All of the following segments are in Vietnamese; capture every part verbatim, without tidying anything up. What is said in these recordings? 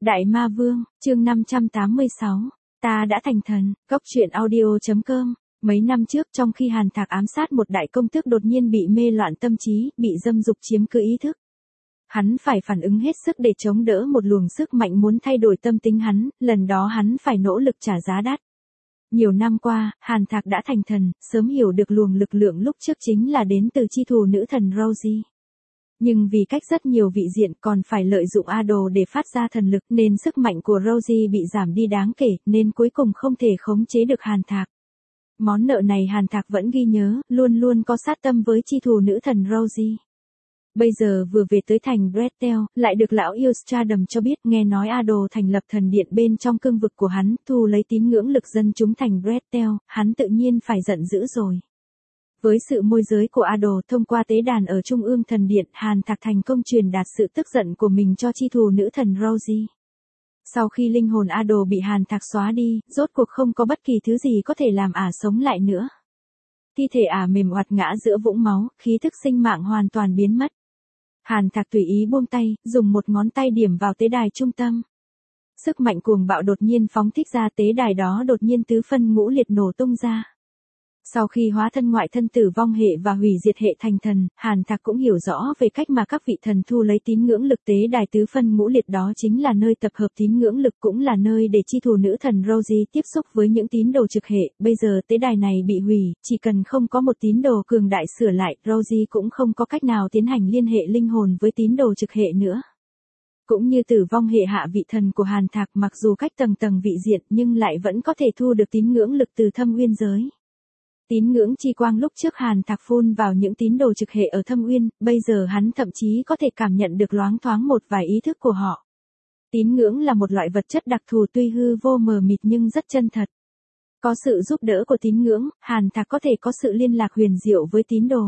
Đại Ma Vương, chương năm trăm tám mươi sáu, ta đã thành thần, Cốc truyện audio.com. Mấy năm trước trong khi Hàn Thạc ám sát một đại công tước đột nhiên bị mê loạn tâm trí, bị dâm dục chiếm cứ ý thức. Hắn phải phản ứng hết sức để chống đỡ một luồng sức mạnh muốn thay đổi tâm tính hắn, lần đó hắn phải nỗ lực trả giá đắt. Nhiều năm qua, Hàn Thạc đã thành thần, sớm hiểu được luồng lực lượng lúc trước chính là đến từ chi thù nữ thần Rosie. Nhưng vì cách rất nhiều vị diện còn phải lợi dụng Ado để phát ra thần lực nên sức mạnh của Rosie bị giảm đi đáng kể nên cuối cùng không thể khống chế được Hàn Thạc. Món nợ này Hàn Thạc vẫn ghi nhớ, luôn luôn có sát tâm với chi thù nữ thần Rosie. Bây giờ vừa về tới thành Bretel, lại được lão yêu Stradom cho biết nghe nói Ado thành lập thần điện bên trong cương vực của hắn, thu lấy tín ngưỡng lực dân chúng thành Bretel, hắn tự nhiên phải giận dữ rồi. Với sự môi giới của Ado thông qua tế đàn ở Trung ương thần điện, Hàn Thạc thành công truyền đạt sự tức giận của mình cho chi thù nữ thần Rosie. Sau khi linh hồn Ado bị Hàn Thạc xóa đi, rốt cuộc không có bất kỳ thứ gì có thể làm ả sống lại nữa. Thi thể ả mềm oặt ngã giữa vũng máu, khí thức sinh mạng hoàn toàn biến mất. Hàn Thạc tùy ý buông tay, dùng một ngón tay điểm vào tế đài trung tâm. Sức mạnh cuồng bạo đột nhiên phóng thích ra, tế đài đó đột nhiên tứ phân ngũ liệt nổ tung ra. Sau khi hóa thân ngoại thân tử vong hệ và hủy diệt hệ thành thần, Hàn Thạc cũng hiểu rõ về cách mà các vị thần thu lấy tín ngưỡng lực. Tế đài tứ phân ngũ liệt đó chính là nơi tập hợp tín ngưỡng lực, cũng là nơi để chi thù nữ thần Rosie tiếp xúc với những tín đồ trực hệ. Bây giờ tế đài này bị hủy, chỉ cần không có một tín đồ cường đại sửa lại, Rosie cũng không có cách nào tiến hành liên hệ linh hồn với tín đồ trực hệ nữa. Cũng như tử vong hệ hạ vị thần của Hàn Thạc, mặc dù cách tầng tầng vị diện nhưng lại vẫn có thể thu được tín ngưỡng lực từ thâm uyên giới. Tín ngưỡng chi quang lúc trước Hàn Thạc phun vào những tín đồ trực hệ ở thâm uyên, bây giờ hắn thậm chí có thể cảm nhận được loáng thoáng một vài ý thức của họ. Tín ngưỡng là một loại vật chất đặc thù, tuy hư vô mờ mịt nhưng rất chân thật. Có sự giúp đỡ của tín ngưỡng, Hàn Thạc có thể có sự liên lạc huyền diệu với tín đồ.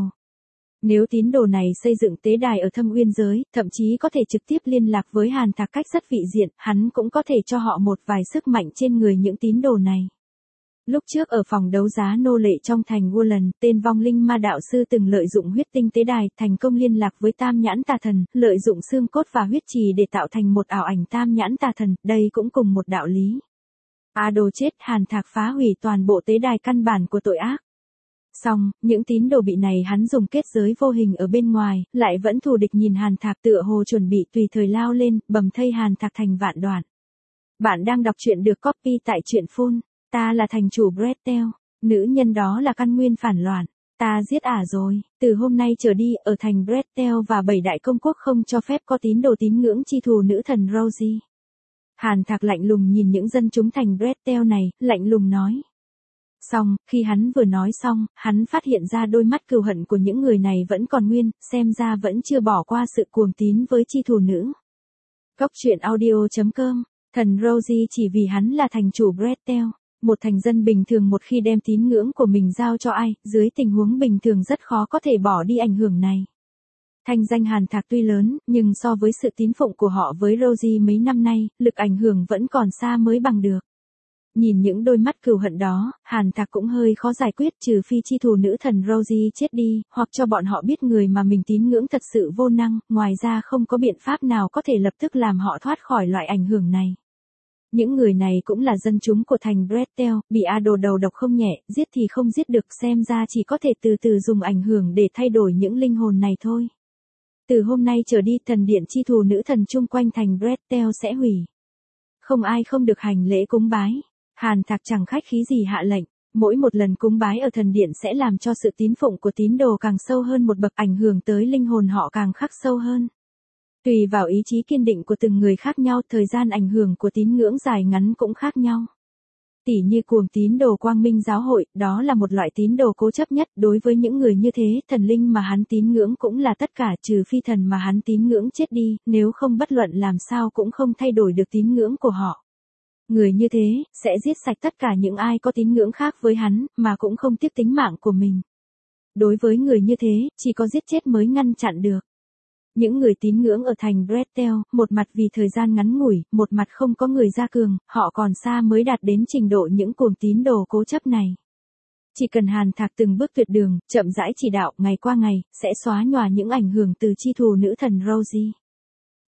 Nếu tín đồ này xây dựng tế đài ở thâm uyên giới, thậm chí có thể trực tiếp liên lạc với Hàn Thạc cách rất vị diện, hắn cũng có thể cho họ một vài sức mạnh trên người những tín đồ này. Lúc trước ở phòng đấu giá nô lệ trong thành Woodland, tên vong linh ma đạo sư từng lợi dụng huyết tinh tế đài, thành công liên lạc với tam nhãn tà thần, lợi dụng xương cốt và huyết trì để tạo thành một ảo ảnh tam nhãn tà thần, đây cũng cùng một đạo lý. Ado chết, Hàn Thạc phá hủy toàn bộ tế đài căn bản của tội ác. Xong, những tín đồ bị này hắn dùng kết giới vô hình ở bên ngoài, lại vẫn thù địch nhìn Hàn Thạc tựa hồ chuẩn bị tùy thời lao lên, bầm thây Hàn Thạc thành vạn đoạn. Bạn đang đọc truyện được copy tại truyện phun. Ta là thành chủ Bretel, nữ nhân đó là căn nguyên phản loạn, ta giết ả rồi, từ hôm nay trở đi ở thành Bretel và bảy đại công quốc không cho phép có tín đồ tín ngưỡng chi thù nữ thần Rosie. Hàn Thạc lạnh lùng nhìn những dân chúng thành Bretel này, lạnh lùng nói. Xong, khi hắn vừa nói xong, hắn phát hiện ra đôi mắt cừu hận của những người này vẫn còn nguyên, xem ra vẫn chưa bỏ qua sự cuồng tín với chi thù nữ. Cốc truyện audio.com, thần Rosie chỉ vì hắn là thành chủ Bretel. Một thành dân bình thường một khi đem tín ngưỡng của mình giao cho ai, dưới tình huống bình thường rất khó có thể bỏ đi ảnh hưởng này. Thanh danh Hàn Thạc tuy lớn, nhưng so với sự tín phụng của họ với Rosie mấy năm nay, lực ảnh hưởng vẫn còn xa mới bằng được. Nhìn những đôi mắt cừu hận đó, Hàn Thạc cũng hơi khó giải quyết, trừ phi chi thù nữ thần Rosie chết đi, hoặc cho bọn họ biết người mà mình tín ngưỡng thật sự vô năng, ngoài ra không có biện pháp nào có thể lập tức làm họ thoát khỏi loại ảnh hưởng này. Những người này cũng là dân chúng của thành Bretel, bị Ado đầu độc không nhẹ, giết thì không giết được, xem ra chỉ có thể từ từ dùng ảnh hưởng để thay đổi những linh hồn này thôi. Từ hôm nay trở đi, thần điện chi thù nữ thần chung quanh thành Bretel sẽ hủy. Không ai không được hành lễ cúng bái. Hàn Thạc chẳng khách khí gì hạ lệnh, mỗi một lần cúng bái ở thần điện sẽ làm cho sự tín phụng của tín đồ càng sâu hơn một bậc, ảnh hưởng tới linh hồn họ càng khắc sâu hơn. Tùy vào ý chí kiên định của từng người khác nhau, thời gian ảnh hưởng của tín ngưỡng dài ngắn cũng khác nhau. Tỉ như cuồng tín đồ Quang Minh giáo hội, đó là một loại tín đồ cố chấp nhất, đối với những người như thế, thần linh mà hắn tín ngưỡng cũng là tất cả, trừ phi thần mà hắn tín ngưỡng chết đi, nếu không bất luận làm sao cũng không thay đổi được tín ngưỡng của họ. Người như thế, sẽ giết sạch tất cả những ai có tín ngưỡng khác với hắn, mà cũng không tiếc tính mạng của mình. Đối với người như thế, chỉ có giết chết mới ngăn chặn được. Những người tín ngưỡng ở thành Bretel, một mặt vì thời gian ngắn ngủi, một mặt không có người gia cường, họ còn xa mới đạt đến trình độ những cuồng tín đồ cố chấp này. Chỉ cần Hàn Thạc từng bước tuyệt đường, chậm rãi chỉ đạo, ngày qua ngày, sẽ xóa nhòa những ảnh hưởng từ chi thù nữ thần Rosie.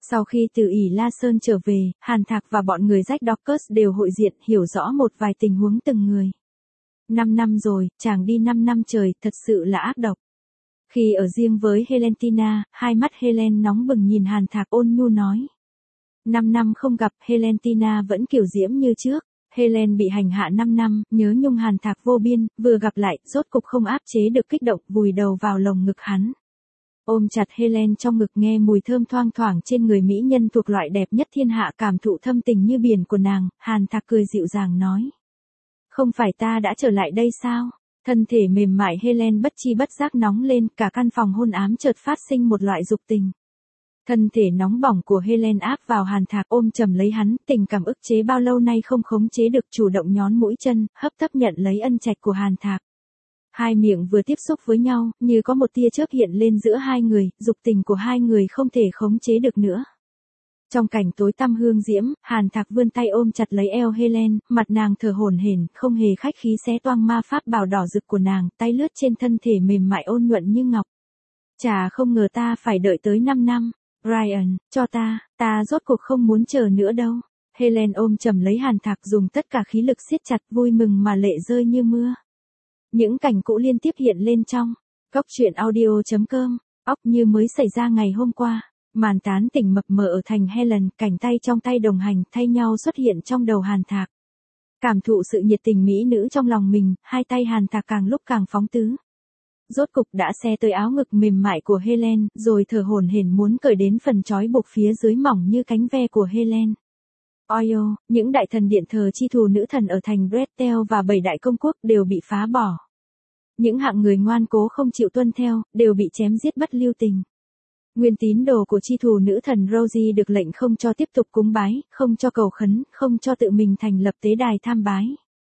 Sau khi từ ỉ La Sơn trở về, Hàn Thạc và bọn người Jack Dawkins đều hội diện, hiểu rõ một vài tình huống từng người. Năm năm rồi, chàng đi năm năm trời, thật sự là ác độc. Khi ở riêng với Helentina, hai mắt Helen nóng bừng nhìn Hàn Thạc ôn nhu nói. Năm năm không gặp, Helentina vẫn kiểu diễm như trước. Helen bị hành hạ năm năm, nhớ nhung Hàn Thạc vô biên, vừa gặp lại, rốt cục không áp chế được kích động, vùi đầu vào lồng ngực hắn. Ôm chặt Helen trong ngực nghe mùi thơm thoang thoảng trên người mỹ nhân thuộc loại đẹp nhất thiên hạ, cảm thụ thâm tình như biển của nàng, Hàn Thạc cười dịu dàng nói. Không phải ta đã trở lại đây sao? Thân thể mềm mại Helen bất chi bất giác nóng lên, cả căn phòng hôn ám chợt phát sinh một loại dục tình. Thân thể nóng bỏng của Helen áp vào Hàn Thạc ôm chầm lấy hắn, tình cảm ức chế bao lâu nay không khống chế được chủ động nhón mũi chân, hấp tấp nhận lấy ân trạch của Hàn Thạc. Hai miệng vừa tiếp xúc với nhau, như có một tia chớp hiện lên giữa hai người, dục tình của hai người không thể khống chế được nữa. Trong cảnh tối tăm hương diễm, Hàn Thạc vươn tay ôm chặt lấy eo Helen, mặt nàng thở hổn hển, không hề khách khí xé toang ma pháp bảo đỏ rực của nàng, tay lướt trên thân thể mềm mại ôn nhuận như ngọc. Chả không ngờ ta phải đợi tới năm năm. Ryan, cho ta, ta rốt cuộc không muốn chờ nữa đâu. Helen ôm chầm lấy Hàn Thạc dùng tất cả khí lực siết chặt, vui mừng mà lệ rơi như mưa. Những cảnh cũ liên tiếp hiện lên trong Cốc truyện audio chấm com, óc như mới xảy ra ngày hôm qua. Màn tán tỉnh mập mờ ở thành Helen, cảnh tay trong tay đồng hành thay nhau xuất hiện trong đầu Hàn Thạc. Cảm thụ sự nhiệt tình mỹ nữ trong lòng mình, hai tay Hàn Thạc càng lúc càng phóng tứ. Rốt cục đã xe tới áo ngực mềm mại của Helen, rồi thở hổn hển muốn cởi đến phần trói buộc phía dưới mỏng như cánh ve của Helen. Oyo, những đại thần điện thờ chi thù nữ thần ở thành Bretel và bảy đại công quốc đều bị phá bỏ. Những hạng người ngoan cố không chịu tuân theo, đều bị chém giết bất lưu tình. Nguyên tín đồ của chi thù nữ thần Rosie được lệnh không cho tiếp tục cúng bái, không cho cầu khấn, không cho tự mình thành lập tế đài tham bái.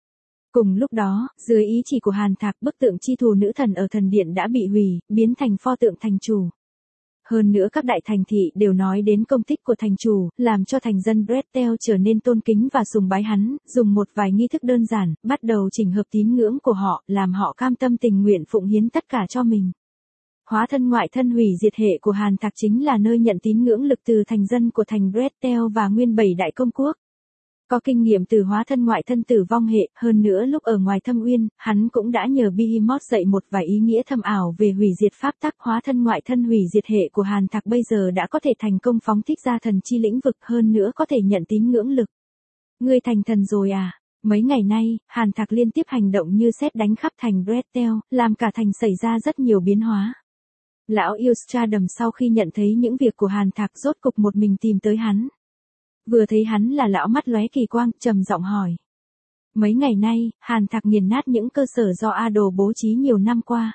Cùng lúc đó, dưới ý chỉ của Hàn Thạc, bức tượng chi thù nữ thần ở thần điện đã bị hủy, biến thành pho tượng thành chủ. Hơn nữa các đại thành thị đều nói đến công tích của thành chủ, làm cho thành dân Bretel trở nên tôn kính và sùng bái hắn, dùng một vài nghi thức đơn giản, bắt đầu chỉnh hợp tín ngưỡng của họ, làm họ cam tâm tình nguyện phụng hiến tất cả cho mình. Hóa thân ngoại thân hủy diệt hệ của Hàn Thạc chính là nơi nhận tín ngưỡng lực từ thành dân của thành Bretel và nguyên bảy đại công quốc. Có kinh nghiệm từ hóa thân ngoại thân tử vong hệ, hơn nữa lúc ở ngoài Thâm Uyên, hắn cũng đã nhờ Behemoth dạy một vài ý nghĩa thâm ảo về hủy diệt pháp tắc. Hóa thân ngoại thân hủy diệt hệ của Hàn Thạc bây giờ đã có thể thành công phóng thích ra thần chi lĩnh vực, hơn nữa có thể nhận tín ngưỡng lực. Ngươi thành thần rồi à? Mấy ngày nay, Hàn Thạc liên tiếp hành động như sét đánh khắp thành Bretel, làm cả thành xảy ra rất nhiều biến hóa. Lão Ilstradam sau khi nhận thấy những việc của Hàn Thạc rốt cục một mình tìm tới hắn. Vừa thấy hắn là lão mắt lóe kỳ quang, trầm giọng hỏi. Mấy ngày nay, Hàn Thạc nghiền nát những cơ sở do A Đồ bố trí nhiều năm qua.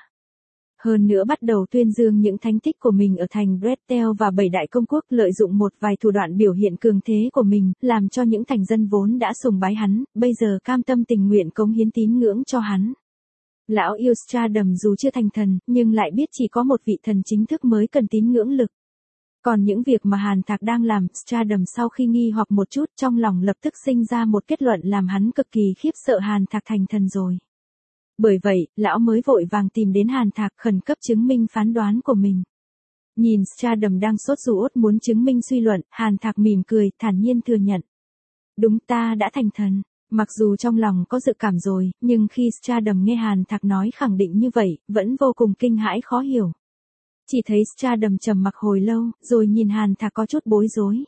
Hơn nữa bắt đầu tuyên dương những thánh tích của mình ở thành Bretel và bảy đại công quốc, lợi dụng một vài thủ đoạn biểu hiện cường thế của mình, làm cho những thành dân vốn đã sùng bái hắn, bây giờ cam tâm tình nguyện cống hiến tín ngưỡng cho hắn. Lão Ilstradam dù chưa thành thần, nhưng lại biết chỉ có một vị thần chính thức mới cần tín ngưỡng lực. Còn những việc mà Hàn Thạc đang làm, Stradam sau khi nghi hoặc một chút trong lòng lập tức sinh ra một kết luận làm hắn cực kỳ khiếp sợ, Hàn Thạc thành thần rồi. Bởi vậy, lão mới vội vàng tìm đến Hàn Thạc khẩn cấp chứng minh phán đoán của mình. Nhìn Stradam đang sốt ruột muốn chứng minh suy luận, Hàn Thạc mỉm cười, thản nhiên thừa nhận. Đúng, ta đã thành thần. Mặc dù trong lòng có dự cảm rồi, nhưng khi Stradam nghe Hàn Thạc nói khẳng định như vậy, vẫn vô cùng kinh hãi khó hiểu. Chỉ thấy Stradam trầm mặc hồi lâu, rồi nhìn Hàn Thạc có chút bối rối.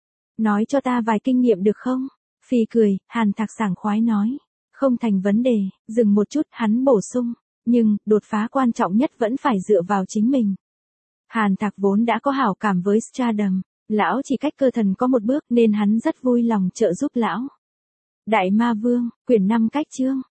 Nói cho ta vài kinh nghiệm được không? Phi cười, Hàn Thạc sảng khoái nói. Không thành vấn đề, dừng một chút, hắn bổ sung. Nhưng, đột phá quan trọng nhất vẫn phải dựa vào chính mình. Hàn Thạc vốn đã có hảo cảm với Stradam. Lão chỉ cách cơ thần có một bước nên hắn rất vui lòng trợ giúp lão. Đại Ma Vương, quyển năm cách chương.